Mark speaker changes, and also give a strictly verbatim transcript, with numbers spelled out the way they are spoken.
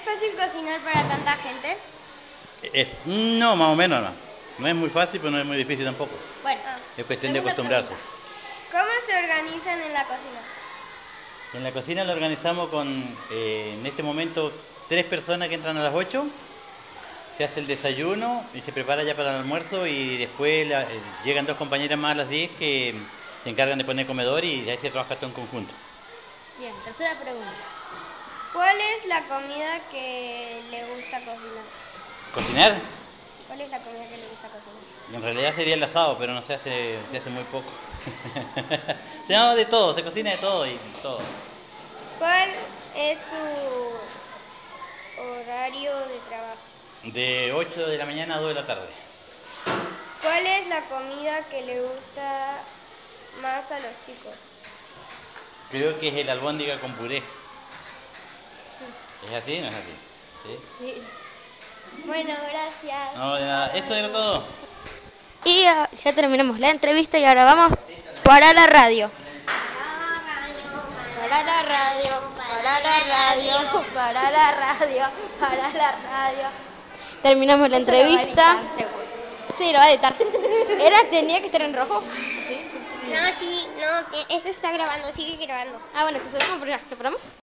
Speaker 1: fácil cocinar para tanta gente?
Speaker 2: Es, no, más o menos no. No es muy fácil, pero no es muy difícil tampoco.
Speaker 1: Bueno,
Speaker 2: Es cuestión de
Speaker 1: segunda
Speaker 2: acostumbrarse.
Speaker 1: pregunta. ¿Cómo se organizan en la cocina?
Speaker 2: En la cocina lo organizamos con, eh, en este momento, tres personas que entran a las ocho. Se hace el desayuno y se prepara ya para el almuerzo y después la- eh, llegan dos compañeras más a las diez que se encargan de poner comedor y ahí se trabaja todo en conjunto.
Speaker 1: Bien, tercera pregunta. ¿Cuál es la comida que le gusta cocinar?
Speaker 2: ¿Cocinar?
Speaker 1: ¿Cuál es la comida que le gusta cocinar?
Speaker 2: En realidad sería el asado, pero no se hace, se hace muy poco. Se llama de todo, se cocina de todo y todo.
Speaker 1: ¿Cuál es su horario de trabajo?
Speaker 2: De ocho de la mañana a dos de la tarde.
Speaker 1: ¿Cuál es la comida que le gusta más a los chicos?
Speaker 2: Creo que es el albóndiga con puré. ¿Es así? ¿No es así? ¿Sí?
Speaker 1: Sí. Bueno, gracias.
Speaker 2: No, de nada. Eso era todo.
Speaker 3: Y ah, ya terminamos la entrevista y ahora vamos para la radio. Para la radio, para la radio, para la radio, para la radio. Terminamos la entrevista. Sí, lo va a editar. ¿Era, tenía que estar en rojo? Sí.
Speaker 1: No, sí, no, eso está grabando, sigue grabando.
Speaker 3: Ah, bueno, entonces, ¿cómo? ¿Lo paramos?